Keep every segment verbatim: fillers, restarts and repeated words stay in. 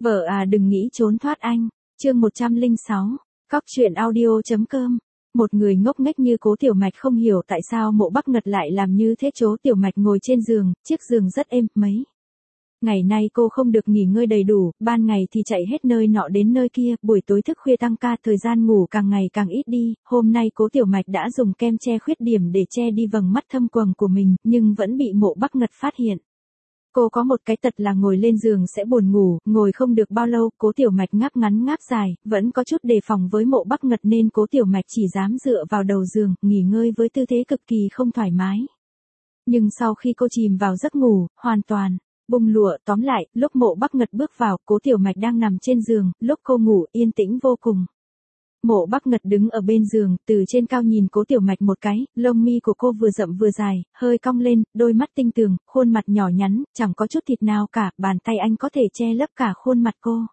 Vợ à đừng nghĩ trốn thoát anh. Chương một trăm lẻ sáu. Cóc truyện audio.com. Một người ngốc nghếch như Cố Tiểu Mạch không hiểu tại sao Mộ Bắc Ngật lại làm như thế. Cố Tiểu Mạch ngồi trên giường, chiếc giường rất êm, mấy ngày nay cô không được nghỉ ngơi đầy đủ, ban ngày thì chạy hết nơi nọ đến nơi kia, buổi tối thức khuya tăng ca, thời gian ngủ càng ngày càng ít đi. Hôm nay Cố Tiểu Mạch đã dùng kem che khuyết điểm để che đi vầng mắt thâm quầng của mình, nhưng vẫn bị Mộ Bắc Ngật phát hiện. Cô có một cái tật là ngồi lên giường sẽ buồn ngủ, ngồi không được bao lâu, Cố Tiểu Mạch ngáp ngắn ngáp dài, vẫn có chút đề phòng với Mộ Bắc Ngật nên Cố Tiểu Mạch chỉ dám dựa vào đầu giường, nghỉ ngơi với tư thế cực kỳ không thoải mái. Nhưng sau khi cô chìm vào giấc ngủ, hoàn toàn bung lụa. Tóm lại, lúc Mộ Bắc Ngật bước vào, Cố Tiểu Mạch đang nằm trên giường, lúc cô ngủ, yên tĩnh vô cùng. Mộ Bắc Ngật đứng ở bên giường, từ trên cao nhìn Cố Tiểu Mạch một cái, lông mi của cô vừa rậm vừa dài, hơi cong lên, đôi mắt tinh tường, khuôn mặt nhỏ nhắn, chẳng có chút thịt nào cả, bàn tay anh có thể che lấp cả khuôn mặt cô.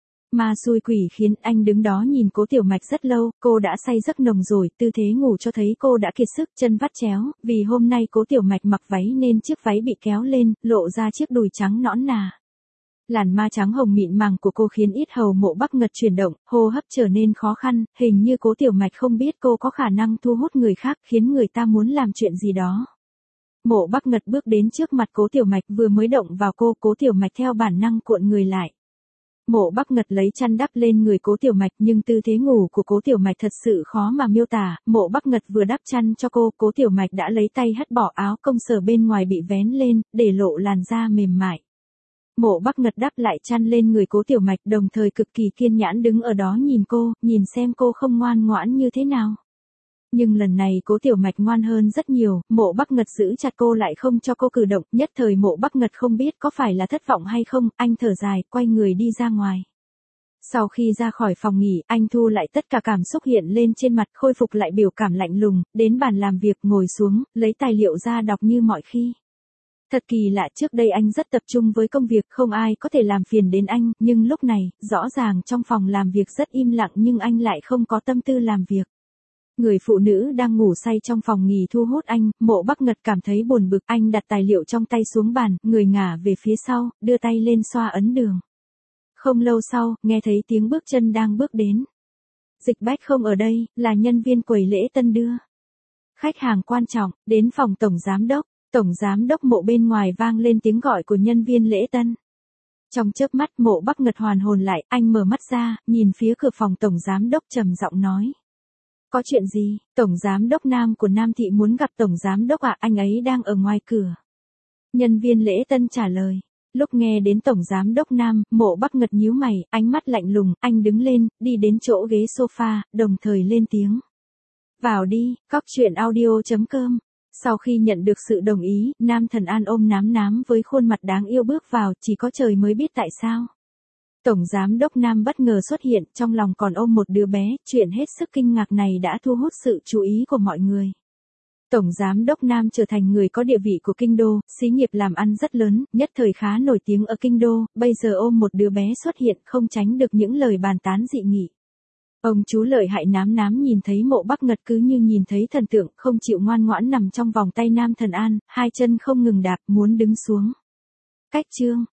Ma xui quỷ khiến, anh đứng đó nhìn Cố Tiểu Mạch rất lâu, cô đã say giấc nồng rồi, tư thế ngủ cho thấy cô đã kiệt sức, chân vắt chéo, vì hôm nay Cố Tiểu Mạch mặc váy nên chiếc váy bị kéo lên, lộ ra chiếc đùi trắng nõn nà. Làn ma trắng hồng mịn màng của cô khiến yết hầu Mộ Bắc Ngật chuyển động, hô hấp trở nên khó khăn, hình như Cố Tiểu Mạch không biết cô có khả năng thu hút người khác, khiến người ta muốn làm chuyện gì đó. Mộ Bắc Ngật bước đến trước mặt Cố Tiểu Mạch, vừa mới động vào cô, Cố Tiểu Mạch theo bản năng cuộn người lại. Mộ Bắc Ngật lấy chăn đắp lên người Cố Tiểu Mạch, nhưng tư thế ngủ của Cố Tiểu Mạch thật sự khó mà miêu tả. Mộ Bắc Ngật vừa đắp chăn cho cô, Cố Tiểu Mạch đã lấy tay hất bỏ áo công sở bên ngoài bị vén lên, để lộ làn da mềm mại. Mộ Bắc Ngật đắp lại chăn lên người Cố Tiểu Mạch, đồng thời cực kỳ kiên nhẫn đứng ở đó nhìn cô, nhìn xem cô không ngoan ngoãn như thế nào. Nhưng lần này Cố Tiểu Mạch ngoan hơn rất nhiều, Mộ Bắc Ngật giữ chặt cô lại không cho cô cử động, nhất thời Mộ Bắc Ngật không biết có phải là thất vọng hay không, anh thở dài, quay người đi ra ngoài. Sau khi ra khỏi phòng nghỉ, anh thu lại tất cả cảm xúc hiện lên trên mặt, khôi phục lại biểu cảm lạnh lùng, đến bàn làm việc ngồi xuống, lấy tài liệu ra đọc như mọi khi. Thật kỳ lạ, trước đây anh rất tập trung với công việc, không ai có thể làm phiền đến anh, nhưng lúc này, rõ ràng trong phòng làm việc rất im lặng nhưng anh lại không có tâm tư làm việc. Người phụ nữ đang ngủ say trong phòng nghỉ thu hút anh, Mộ Bắc Ngật cảm thấy buồn bực, anh đặt tài liệu trong tay xuống bàn, người ngả về phía sau, đưa tay lên xoa ấn đường. Không lâu sau, nghe thấy tiếng bước chân đang bước đến. Dịch Bách không ở đây, là nhân viên quầy lễ tân đưa khách hàng quan trọng đến phòng tổng giám đốc. Tổng giám đốc Mộ bên ngoài vang lên tiếng gọi của nhân viên lễ tân. Trong chớp mắt Mộ Bắc Ngật hoàn hồn lại, anh mở mắt ra, nhìn phía cửa phòng tổng giám đốc trầm giọng nói. Có chuyện gì? Tổng giám đốc Nam của Nam Thị muốn gặp tổng giám đốc ạ, à, anh ấy đang ở ngoài cửa. Nhân viên lễ tân trả lời. Lúc nghe đến tổng giám đốc Nam, Mộ Bắc Ngật nhíu mày, ánh mắt lạnh lùng, anh đứng lên, đi đến chỗ ghế sofa, đồng thời lên tiếng. Vào đi, cóc truyện audio.com. Sau khi nhận được sự đồng ý, Nam Thần An ôm nám nám với khuôn mặt đáng yêu bước vào, chỉ có trời mới biết tại sao. Tổng giám đốc Nam bất ngờ xuất hiện, trong lòng còn ôm một đứa bé, chuyện hết sức kinh ngạc này đã thu hút sự chú ý của mọi người. Tổng giám đốc Nam trở thành người có địa vị của kinh đô, xí nghiệp làm ăn rất lớn, nhất thời khá nổi tiếng ở kinh đô, bây giờ ôm một đứa bé xuất hiện không tránh được những lời bàn tán dị nghị. Ông chú lợi hại nám nám nhìn thấy Mộ Bắc Ngật cứ như nhìn thấy thần tượng, không chịu ngoan ngoãn nằm trong vòng tay Nam Thần An, hai chân không ngừng đạp, muốn đứng xuống. Cách chương.